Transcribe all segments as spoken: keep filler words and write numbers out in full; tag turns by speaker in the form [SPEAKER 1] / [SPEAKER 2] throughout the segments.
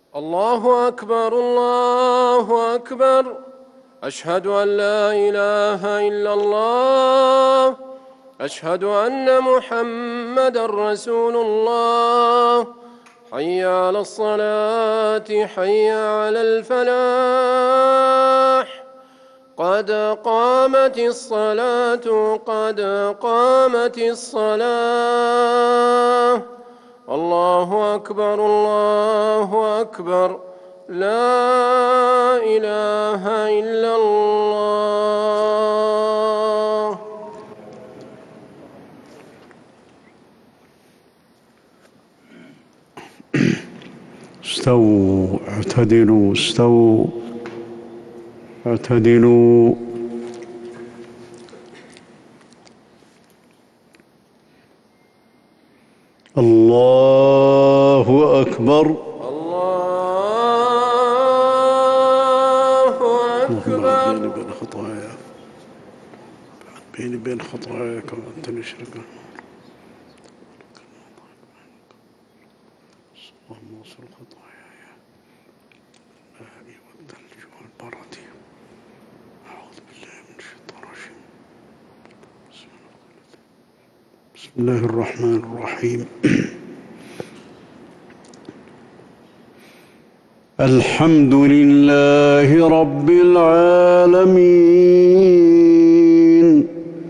[SPEAKER 1] الله أكبر الله أكبر. أشهد أن لا إله إلا الله. أشهد أن محمدًا رسول الله. حي على الصلاة حي على الفلاح. قد قامت الصلاة قد قامت الصلاة. الله أكبر الله أكبر. لا إله إلا الله.
[SPEAKER 2] استووا اعتدلوا استووا اعتدلوا. الله أكبر
[SPEAKER 1] الله أكبر.
[SPEAKER 2] بيني بين خطايا بيني بين خطاياك وأنت نشرك. اللهم وصل خطاياي الماء والثلج والبرد. أعوذ بالله من الشيطان الرجيم. بسم الله الرحمن الرحيم. الحمد لله رب العالمين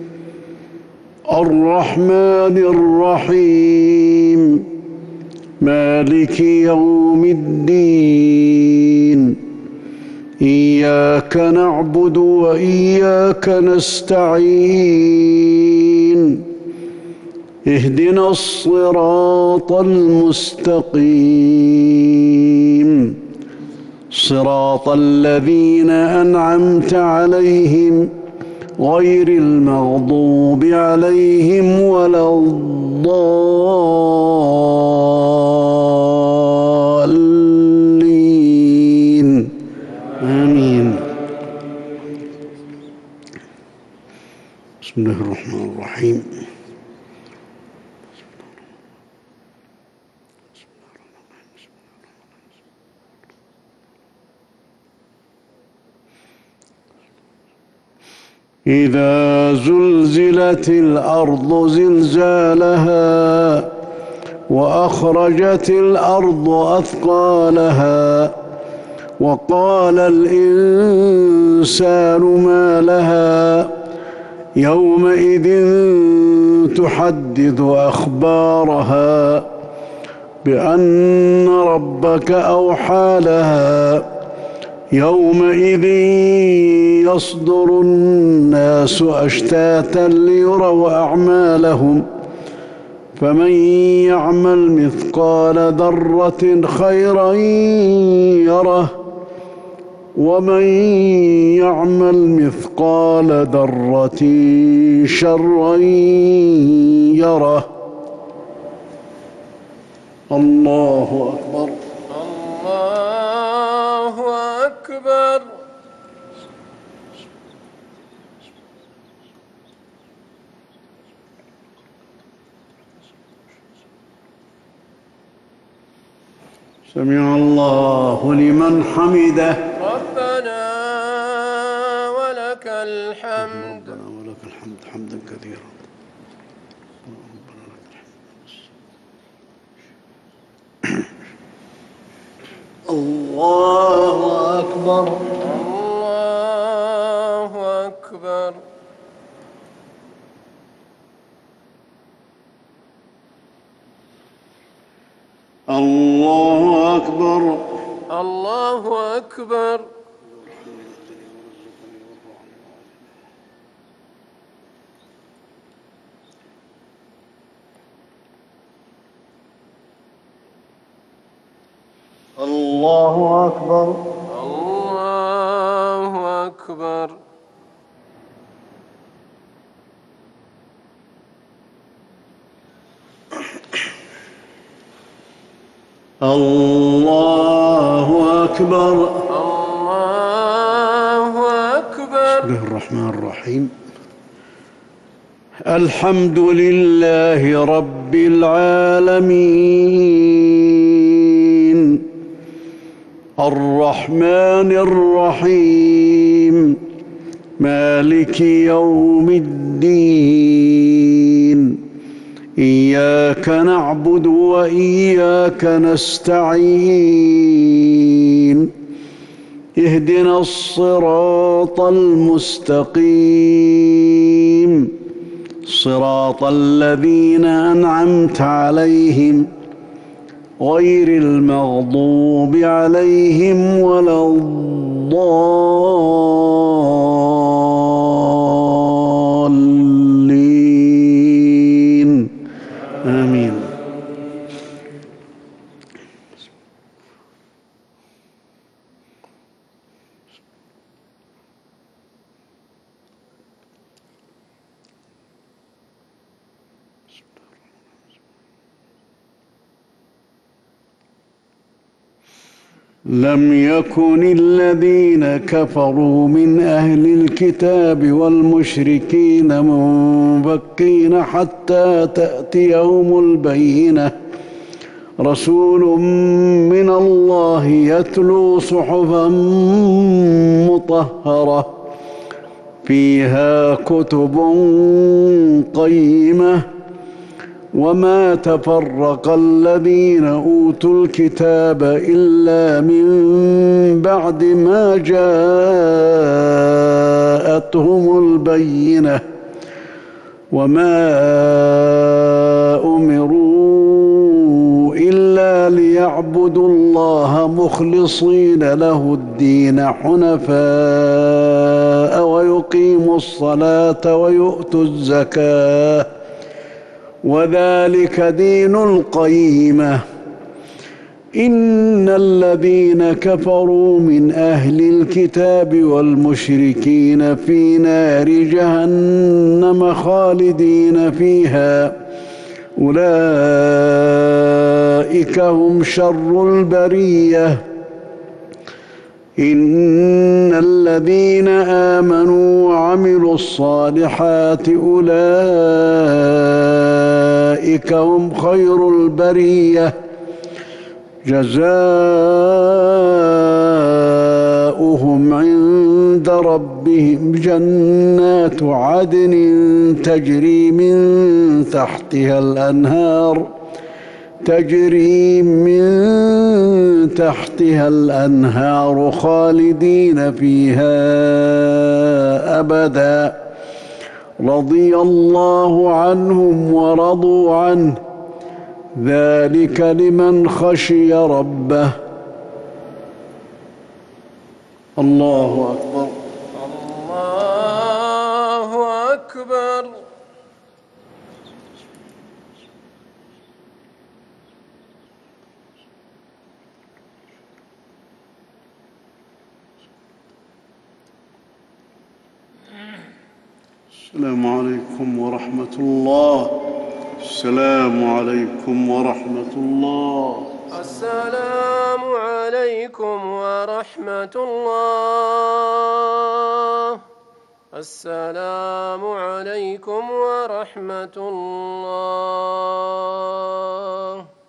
[SPEAKER 2] الرحمن الرحيم مالك يوم الدين. إياك نعبد وإياك نستعين. اهدنا الصراط المستقيم صراط الذين أنعمت عليهم غير المغضوب عليهم ولا الضالين. آمين. بسم الله الرحمن الرحيم. إذا زلزلت الأرض زلزالها وأخرجت الأرض أثقالها وقال الإنسان ما لها يومئذ تحدث أخبارها بأن ربك أوحى لها. يومئذ يصدر الناس أشتاتا ليروا أعمالهم فمن يعمل مثقال ذرة خيرا يره ومن يعمل مثقال ذرة شرا يره. الله أكبر
[SPEAKER 1] الله أكبر.
[SPEAKER 2] سمع الله لمن حمده.
[SPEAKER 1] ربنا ولك الحمد.
[SPEAKER 2] ربنا ولك الحمد حمدا كثيرا. الله أكبر
[SPEAKER 1] الله أكبر.
[SPEAKER 2] الله أكبر
[SPEAKER 1] الله أكبر.
[SPEAKER 2] الله أكبر
[SPEAKER 1] الله أكبر.
[SPEAKER 2] الله أكبر.
[SPEAKER 1] الله أكبر.
[SPEAKER 2] بسم الله الرحمن الرحيم. الحمد لله رب العالمين الرحمن الرحيم مالك يوم الدين إياك نعبد وإياك نستعين اهدنا الصراط المستقيم صراط الذين أنعمت عليهم غير المغضوب عليهم ولا الضالين آمين. لم يكن الذين كفروا من أهل الكتاب والمشركين منفكين حتى تأتيهم البينة رسول من الله يتلو صحفا مطهرة فيها كتب قيمة وما تفرق الذين أوتوا الكتاب إلا من بعد ما جاءتهم البينة وما أمروا إلا ليعبدوا الله مخلصين له الدين حنفاء ويقيموا الصلاة ويؤتوا الزكاة وذلك دين القيمة إن الذين كفروا من أهل الكتاب والمشركين في نار جهنم خالدين فيها أولئك هم شر البرية إن الذين آمنوا وعملوا الصالحات أولئك هم خير البرية جزاؤهم عند ربهم جنات عدن تجري من تحتها الأنهار تجري من تحتها الأنهار خالدين فيها أبدا رضي الله عنهم ورضوا عنه ذلك لمن خشي ربه. الله أكبر.
[SPEAKER 1] الله أكبر.
[SPEAKER 2] السلام عليكم ورحمة الله. السلام عليكم ورحمة الله.
[SPEAKER 1] السلام عليكم ورحمة الله. السلام عليكم ورحمة الله.